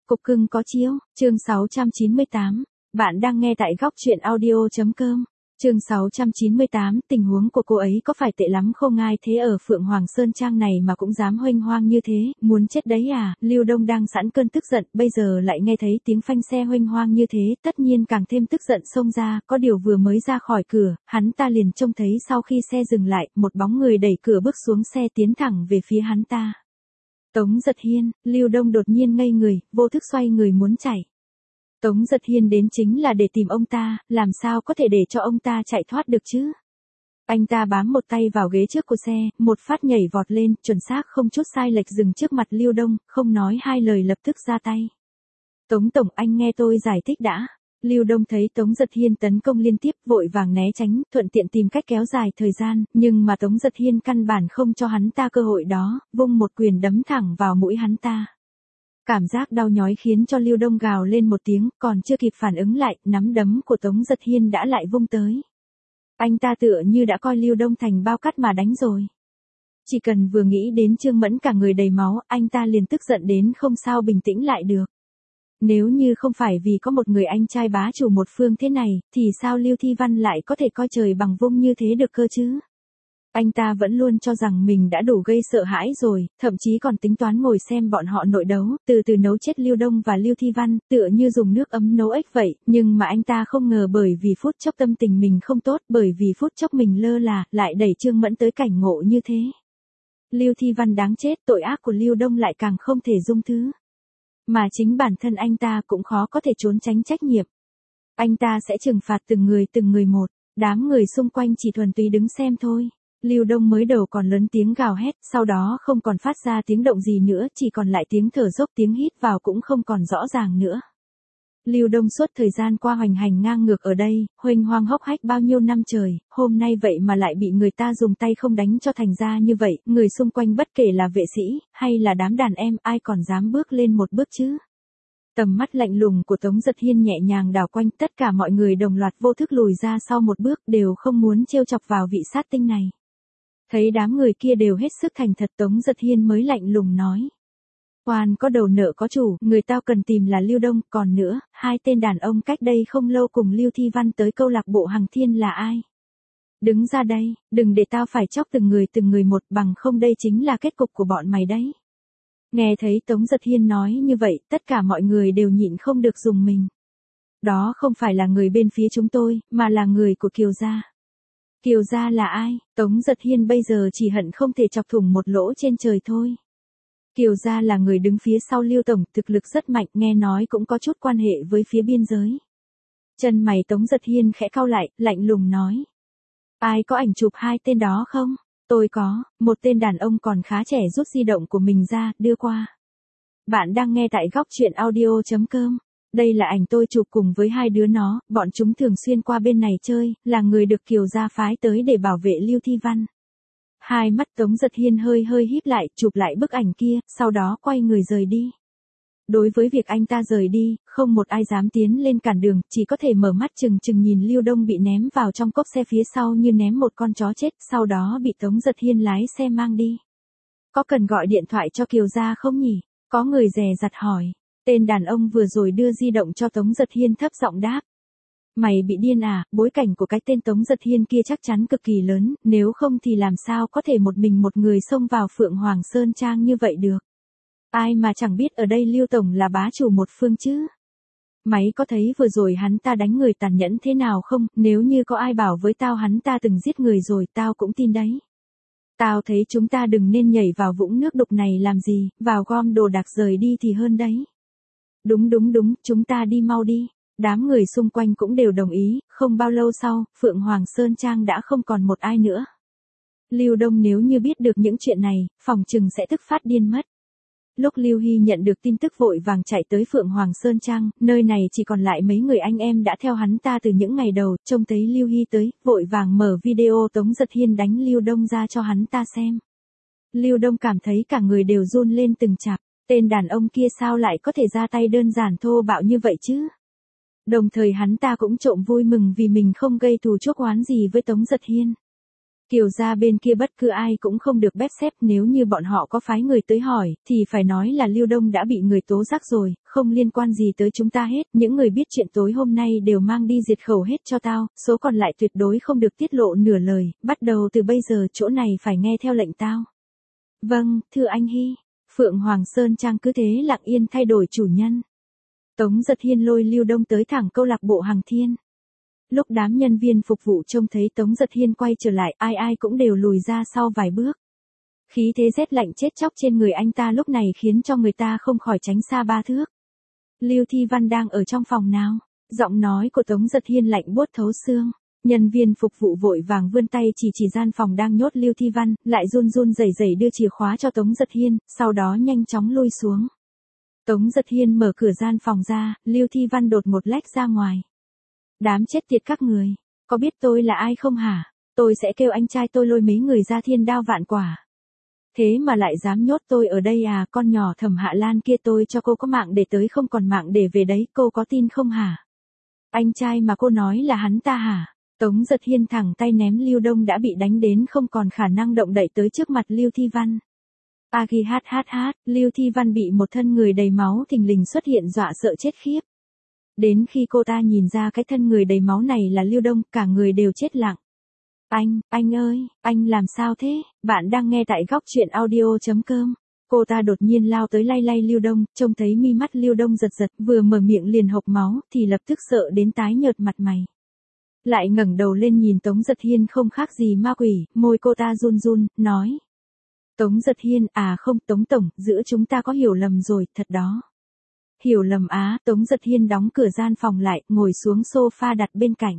Cục cưng có chiếu, chương 698. Bạn đang nghe tại góc truyện audio.com. Chương 698, tình huống của cô ấy có phải tệ lắm không, ai thế ở Phượng Hoàng Sơn Trang này mà cũng dám huênh hoang như thế, muốn chết đấy à? Lưu Đông đang sẵn cơn tức giận, bây giờ lại nghe thấy tiếng phanh xe huênh hoang như thế, tất nhiên càng thêm tức giận xông ra, có điều vừa mới ra khỏi cửa, hắn ta liền trông thấy sau khi xe dừng lại, một bóng người đẩy cửa bước xuống xe tiến thẳng về phía hắn ta. Tống Giật Hiên. Lưu Đông đột nhiên ngây người, vô thức xoay người muốn chạy. Tống Giật Hiên đến chính là để tìm ông ta, làm sao có thể để cho ông ta chạy thoát được chứ? Anh ta bám một tay vào ghế trước của xe, một phát nhảy vọt lên, chuẩn xác không chút sai lệch dừng trước mặt Lưu Đông, không nói hai lời lập tức ra tay. Tống tổng, anh nghe tôi giải thích đã. Lưu Đông thấy Tống Giật Hiên tấn công liên tiếp, vội vàng né tránh, thuận tiện tìm cách kéo dài thời gian, nhưng mà Tống Giật Hiên căn bản không cho hắn ta cơ hội đó, vung một quyền đấm thẳng vào mũi hắn ta. Cảm giác đau nhói khiến cho Lưu Đông gào lên một tiếng, còn chưa kịp phản ứng lại, nắm đấm của Tống Giật Hiên đã lại vung tới. Anh ta tựa như đã coi Lưu Đông thành bao cát mà đánh rồi. Chỉ cần vừa nghĩ đến Trương Mẫn cả người đầy máu, anh ta liền tức giận đến không sao bình tĩnh lại được. Nếu như không phải vì có một người anh trai bá chủ một phương thế này, thì sao Lưu Thi Văn lại có thể coi trời bằng vung như thế được cơ chứ? Anh ta vẫn luôn cho rằng mình đã đủ gây sợ hãi rồi, thậm chí còn tính toán ngồi xem bọn họ nội đấu, từ từ nấu chết Lưu Đông và Lưu Thi Văn, tựa như dùng nước ấm nấu ếch vậy, nhưng mà anh ta không ngờ bởi vì phút chốc tâm tình mình không tốt, bởi vì phút chốc mình lơ là, lại đẩy Trương Mẫn tới cảnh ngộ như thế. Lưu Thi Văn đáng chết, tội ác của Lưu Đông lại càng không thể dung thứ. Mà chính bản thân anh ta cũng khó có thể trốn tránh trách nhiệm. Anh ta sẽ trừng phạt từng người một, đám người xung quanh chỉ thuần túy đứng xem thôi. Lưu Đông mới đầu còn lớn tiếng gào hét, sau đó không còn phát ra tiếng động gì nữa, chỉ còn lại tiếng thở dốc, tiếng hít vào cũng không còn rõ ràng nữa. Lưu Đông suốt thời gian qua hoành hành ngang ngược ở đây, huênh hoang hốc hách bao nhiêu năm trời, hôm nay vậy mà lại bị người ta dùng tay không đánh cho thành ra như vậy, người xung quanh bất kể là vệ sĩ, hay là đám đàn em, ai còn dám bước lên một bước chứ? Tầm mắt lạnh lùng của Tống Giật Hiên nhẹ nhàng đảo quanh, tất cả mọi người đồng loạt vô thức lùi ra sau một bước, đều không muốn trêu chọc vào vị sát tinh này. Thấy đám người kia đều hết sức thành thật, Tống Giật Hiên mới lạnh lùng nói. Oan có đầu nợ có chủ, người tao cần tìm là Lưu Đông, còn nữa, hai tên đàn ông cách đây không lâu cùng Lưu Thi Văn tới câu lạc bộ Hằng Thiên là ai? Đứng ra đây, đừng để tao phải chóc từng người một, bằng không đây chính là kết cục của bọn mày đấy. Nghe thấy Tống Giật Hiên nói như vậy, tất cả mọi người đều nhịn không được dùng mình. Đó không phải là người bên phía chúng tôi, mà là người của Kiều gia. Kiều gia là ai? Tống Giật Hiên bây giờ chỉ hận không thể chọc thủng một lỗ trên trời thôi. Kiều gia là người đứng phía sau Lưu tổng, thực lực rất mạnh, nghe nói cũng có chút quan hệ với phía biên giới. Chân mày Tống Giật Hiên khẽ cau lại, lạnh lùng nói. Ai có ảnh chụp hai tên đó không? Tôi có. Một tên đàn ông còn khá trẻ rút di động của mình ra, đưa qua. Bạn đang nghe tại góc truyện audio.com. Đây là ảnh tôi chụp cùng với hai đứa nó, bọn chúng thường xuyên qua bên này chơi, là người được Kiều gia phái tới để bảo vệ Lưu Thi Văn. Hai mắt Tống Giật Hiên hơi híp lại, chụp lại bức ảnh kia, sau đó quay người rời đi. Đối với việc anh ta rời đi, không một ai dám tiến lên cản đường, chỉ có thể mở mắt chừng nhìn Lưu Đông bị ném vào trong cốp xe phía sau như ném một con chó chết, sau đó bị Tống Giật Hiên lái xe mang đi. Có cần gọi điện thoại cho Kiều gia không nhỉ? Có người dè dặt hỏi. Tên đàn ông vừa rồi đưa di động cho Tống Giật Hiên thấp giọng đáp. Mày bị điên à, bối cảnh của cái tên Tống Giật Hiên kia chắc chắn cực kỳ lớn, nếu không thì làm sao có thể một mình một người xông vào Phượng Hoàng Sơn Trang như vậy được. Ai mà chẳng biết ở đây Lưu tổng là bá chủ một phương chứ. Mày có thấy vừa rồi hắn ta đánh người tàn nhẫn thế nào không, nếu như có ai bảo với tao hắn ta từng giết người rồi, tao cũng tin đấy. Tao thấy chúng ta đừng nên nhảy vào vũng nước đục này làm gì, vào gom đồ đạc rời đi thì hơn đấy. Đúng, chúng ta đi mau đi. Đám người xung quanh cũng đều đồng ý, không bao lâu sau, Phượng Hoàng Sơn Trang đã không còn một ai nữa. Lưu Đông nếu như biết được những chuyện này, phòng chừng sẽ tức phát điên mất. Lúc Lưu Hy nhận được tin tức vội vàng chạy tới Phượng Hoàng Sơn Trang, nơi này chỉ còn lại mấy người anh em đã theo hắn ta từ những ngày đầu, trông thấy Lưu Hy tới, vội vàng mở video Tống Giật Hiên đánh Lưu Đông ra cho hắn ta xem. Lưu Đông cảm thấy cả người đều run lên từng chạp, tên đàn ông kia sao lại có thể ra tay đơn giản thô bạo như vậy chứ? Đồng thời hắn ta cũng trộm vui mừng vì mình không gây thù chuốc oán gì với Tống Giật Hiên. Kiều gia bên kia bất cứ ai cũng không được bép xép, nếu như bọn họ có phái người tới hỏi, thì phải nói là Lưu Đông đã bị người tố giác rồi, không liên quan gì tới chúng ta hết, những người biết chuyện tối hôm nay đều mang đi diệt khẩu hết cho tao, số còn lại tuyệt đối không được tiết lộ nửa lời, bắt đầu từ bây giờ chỗ này phải nghe theo lệnh tao. Vâng, thưa anh Hy. Phượng Hoàng Sơn Trang cứ thế lặng yên thay đổi chủ nhân. Tống Giật Hiên lôi Lưu Đông tới thẳng câu lạc bộ Hằng Thiên. Lúc đám nhân viên phục vụ trông thấy Tống Giật Hiên quay trở lại, ai ai cũng đều lùi ra sau vài bước. Khí thế rét lạnh chết chóc trên người anh ta lúc này khiến cho người ta không khỏi tránh xa 3 thước. Lưu Thi Văn đang ở trong phòng nào? Giọng nói của Tống Giật Hiên lạnh buốt thấu xương. Nhân viên phục vụ vội vàng vươn tay chỉ gian phòng đang nhốt Lưu Thi Văn, lại run run rẩy rẩy đưa chìa khóa cho Tống Giật Hiên, sau đó nhanh chóng lui xuống. Tống Giật Hiên mở cửa gian phòng ra, Lưu Thi Văn đột một lách ra ngoài. Đám chết tiệt các người, có biết tôi là ai không hả? Tôi sẽ kêu anh trai tôi lôi mấy người ra thiên đao vạn quả. Thế mà lại dám nhốt tôi ở đây à, con nhỏ Thẩm Hạ Lan kia tôi cho cô có mạng để tới không còn mạng để về đấy, cô có tin không hả? Anh trai mà cô nói là hắn ta hả? Tống Giật Hiên thẳng tay ném Lưu Đông đã bị đánh đến không còn khả năng động đậy tới trước mặt Lưu Thi Văn. Agi hát, Lưu Thi Văn bị một thân người đầy máu thình lình xuất hiện dọa sợ chết khiếp. Đến khi cô ta nhìn ra cái thân người đầy máu này là Lưu Đông, cả người đều chết lặng. Anh ơi, anh làm sao thế? Bạn đang nghe tại góc truyện audio.com. Cô ta đột nhiên lao tới lay lay Lưu Đông, trông thấy mi mắt Lưu Đông giật giật, vừa mở miệng liền hộc máu, thì lập tức sợ đến tái nhợt mặt mày. Lại ngẩng đầu lên nhìn Tống Giật Hiên không khác gì ma quỷ, môi cô ta run run, nói. Tống Giật Hiên, à không, Tống Tổng, giữa chúng ta có hiểu lầm rồi, thật đó. Hiểu lầm á, Tống Giật Hiên đóng cửa gian phòng lại, ngồi xuống sofa đặt bên cạnh.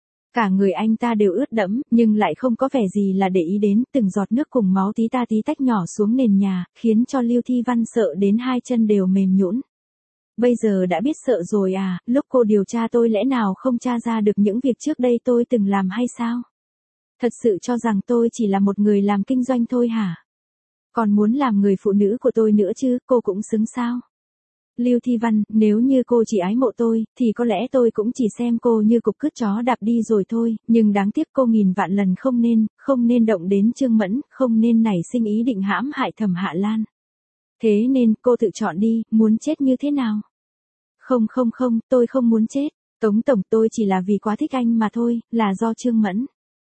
Cả người anh ta đều ướt đẫm, nhưng lại không có vẻ gì là để ý đến, từng giọt nước cùng máu tí ta tí tách nhỏ xuống nền nhà, khiến cho Lưu Thi Văn sợ đến hai chân đều mềm nhũn. Bây giờ đã biết sợ rồi à, lúc cô điều tra tôi lẽ nào không tra ra được những việc trước đây tôi từng làm hay sao? Thật sự cho rằng tôi chỉ là một người làm kinh doanh thôi hả? Còn muốn làm người phụ nữ của tôi nữa chứ, cô cũng xứng sao? Lưu Thi Văn, nếu như cô chỉ ái mộ tôi, thì có lẽ tôi cũng chỉ xem cô như cục cứt chó đạp đi rồi thôi, nhưng đáng tiếc cô nghìn vạn lần không nên động đến Trương Mẫn, không nên nảy sinh ý định hãm hại Thẩm Hạ Lan. Thế nên, cô tự chọn đi, muốn chết như thế nào? Không, tôi không muốn chết. Tống Tổng, tôi chỉ là vì quá thích anh mà thôi, là do Trương Mẫn.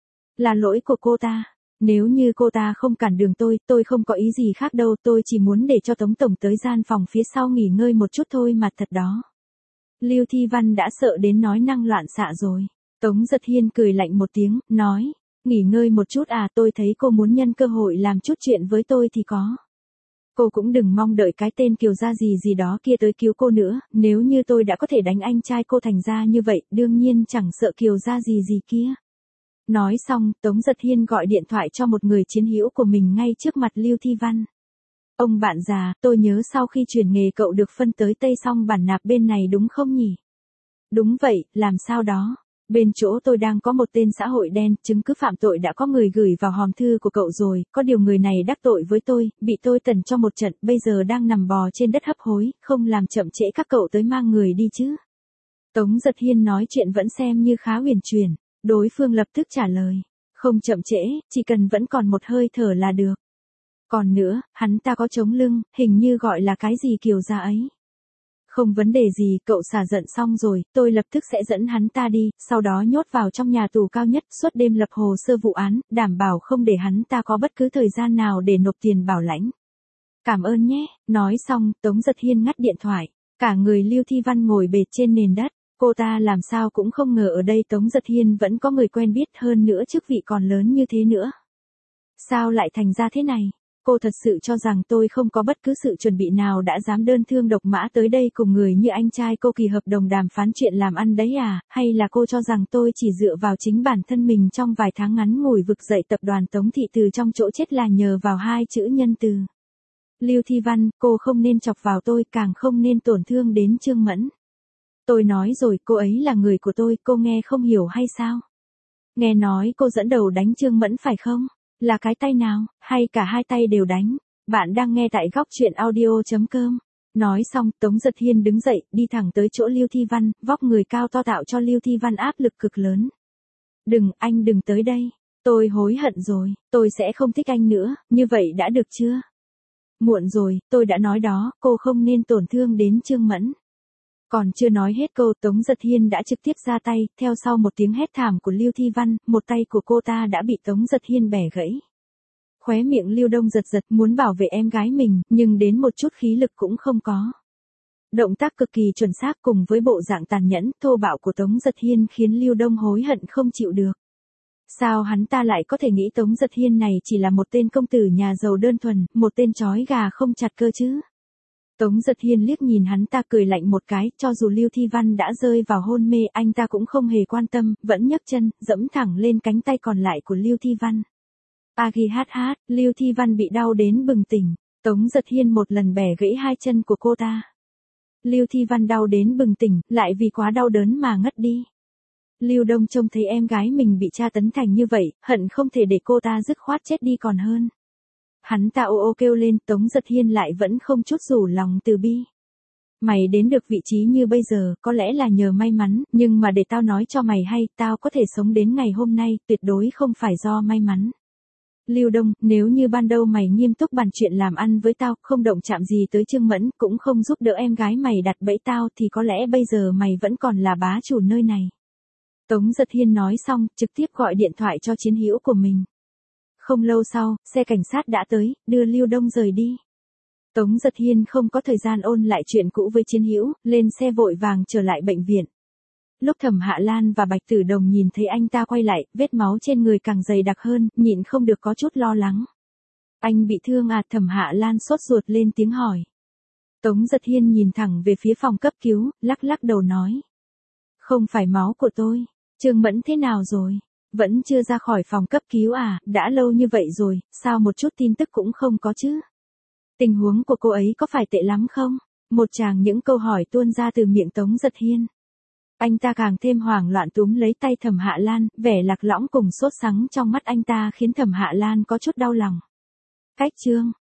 Là lỗi của cô ta. Nếu như cô ta không cản đường tôi không có ý gì khác đâu, tôi chỉ muốn để cho Tống Tổng tới gian phòng phía sau nghỉ ngơi một chút thôi mà thật đó. Lưu Thi Văn đã sợ đến nói năng loạn xạ rồi. Tống Giật Hiên cười lạnh một tiếng, nói, nghỉ ngơi một chút à, tôi thấy cô muốn nhân cơ hội làm chút chuyện với tôi thì có. Cô cũng đừng mong đợi cái tên Kiều gia gì đó kia tới cứu cô nữa, nếu như tôi đã có thể đánh anh trai cô thành ra như vậy, đương nhiên chẳng sợ Kiều gia gì kia. Nói xong, Tống Giật Hiên gọi điện thoại cho một người chiến hữu của mình ngay trước mặt Lưu Thi Văn. Ông bạn già, tôi nhớ sau khi chuyển nghề cậu được phân tới Tây Song Bản Nạp bên này đúng không nhỉ? Đúng vậy, làm sao đó? Bên chỗ tôi đang có một tên xã hội đen, chứng cứ phạm tội đã có người gửi vào hòm thư của cậu rồi, có điều người này đắc tội với tôi, bị tôi tẩn cho một trận, bây giờ đang nằm bò trên đất hấp hối, không làm chậm trễ các cậu tới mang người đi chứ. Tống Giật Hiên nói chuyện vẫn xem như khá huyền chuyển. Đối phương lập tức trả lời, không chậm trễ, chỉ cần vẫn còn một hơi thở là được. Còn nữa, hắn ta có chống lưng, hình như gọi là cái gì Kiều gia ấy. Không vấn đề gì, cậu xả giận xong rồi, tôi lập tức sẽ dẫn hắn ta đi, sau đó nhốt vào trong nhà tù cao nhất, suốt đêm lập hồ sơ vụ án, đảm bảo không để hắn ta có bất cứ thời gian nào để nộp tiền bảo lãnh. Cảm ơn nhé, nói xong, Tống Giật Hiên ngắt điện thoại, cả người Lưu Thi Văn ngồi bệt trên nền đất. Cô ta làm sao cũng không ngờ ở đây Tống Giật Hiên vẫn có người quen biết, hơn nữa chức vị còn lớn như thế nữa. Sao lại thành ra thế này? Cô thật sự cho rằng tôi không có bất cứ sự chuẩn bị nào đã dám đơn thương độc mã tới đây cùng người như anh trai cô kỳ hợp đồng đàm phán chuyện làm ăn đấy à, hay là cô cho rằng tôi chỉ dựa vào chính bản thân mình trong vài tháng ngắn ngủi vực dậy tập đoàn Tống Thị từ trong chỗ chết là nhờ vào hai chữ nhân từ. Lưu Thi Văn, cô không nên chọc vào tôi, càng không nên tổn thương đến Trương Mẫn. Tôi nói rồi, cô ấy là người của tôi, cô nghe không hiểu hay sao? Nghe nói cô dẫn đầu đánh Trương Mẫn phải không? Là cái tay nào, hay cả hai tay đều đánh? Bạn đang nghe tại góc truyện audio.com. Nói xong, Tống Giật Hiên đứng dậy, đi thẳng tới chỗ Lưu Thi Văn, vóc người cao to tạo cho Lưu Thi Văn áp lực cực lớn. Đừng, anh đừng tới đây. Tôi hối hận rồi, tôi sẽ không thích anh nữa, như vậy đã được chưa? Muộn rồi, tôi đã nói đó, cô không nên tổn thương đến Trương Mẫn. Còn chưa nói hết câu, Tống Giật Hiên đã trực tiếp ra tay, theo sau một tiếng hét thảm của Lưu Thi Văn, một tay của cô ta đã bị Tống Giật Hiên bẻ gãy. Khóe miệng Lưu Đông giật giật muốn bảo vệ em gái mình, nhưng đến một chút khí lực cũng không có. Động tác cực kỳ chuẩn xác cùng với bộ dạng tàn nhẫn, thô bạo của Tống Giật Hiên khiến Lưu Đông hối hận không chịu được. Sao hắn ta lại có thể nghĩ Tống Giật Hiên này chỉ là một tên công tử nhà giàu đơn thuần, một tên chói gà không chặt cơ chứ? Tống Giật Hiên liếc nhìn hắn ta cười lạnh một cái, cho dù Lưu Thi Văn đã rơi vào hôn mê, anh ta cũng không hề quan tâm, vẫn nhấc chân, dẫm thẳng lên cánh tay còn lại của Lưu Thi Văn. Agi hát hát, Lưu Thi Văn bị đau đến bừng tỉnh, Tống Giật Hiên một lần bẻ gãy hai chân của cô ta. Lưu Thi Văn đau đến bừng tỉnh, lại vì quá đau đớn mà ngất đi. Lưu Đông trông thấy em gái mình bị tra tấn thành như vậy, hận không thể để cô ta dứt khoát chết đi còn hơn. Hắn ta ô ô kêu lên, Tống Giật Hiên lại vẫn không chút rủ lòng từ bi. Mày đến được vị trí như bây giờ, có lẽ là nhờ may mắn, nhưng mà để tao nói cho mày hay, tao có thể sống đến ngày hôm nay, tuyệt đối không phải do may mắn. Lưu Đông, nếu như ban đầu mày nghiêm túc bàn chuyện làm ăn với tao, không động chạm gì tới Trương Mẫn, cũng không giúp đỡ em gái mày đặt bẫy tao thì có lẽ bây giờ mày vẫn còn là bá chủ nơi này. Tống Giật Hiên nói xong, trực tiếp gọi điện thoại cho chiến hữu của mình. Không lâu sau, xe cảnh sát đã tới, đưa Lưu Đông rời đi. Tống Giật Hiên không có thời gian ôn lại chuyện cũ với chiến hữu, lên xe vội vàng trở lại bệnh viện. Lúc Thẩm Hạ Lan và Bạch Tử Đồng nhìn thấy anh ta quay lại, vết máu trên người càng dày đặc hơn, nhịn không được có chút lo lắng. Anh bị thương à? Thẩm Hạ Lan sốt ruột lên tiếng hỏi. Tống Giật Hiên nhìn thẳng về phía phòng cấp cứu, lắc lắc đầu nói. Không phải máu của tôi. Trương Mẫn thế nào rồi? Vẫn chưa ra khỏi phòng cấp cứu à? Đã lâu như vậy rồi, sao một chút tin tức cũng không có chứ? Tình huống của cô ấy có phải tệ lắm không? Một tràng những câu hỏi tuôn ra từ miệng Tống Giật Hiên. Anh ta càng thêm hoảng loạn túm lấy tay Thẩm Hạ Lan, vẻ lạc lõng cùng sốt sắng trong mắt anh ta khiến Thẩm Hạ Lan có chút đau lòng. Cách Trương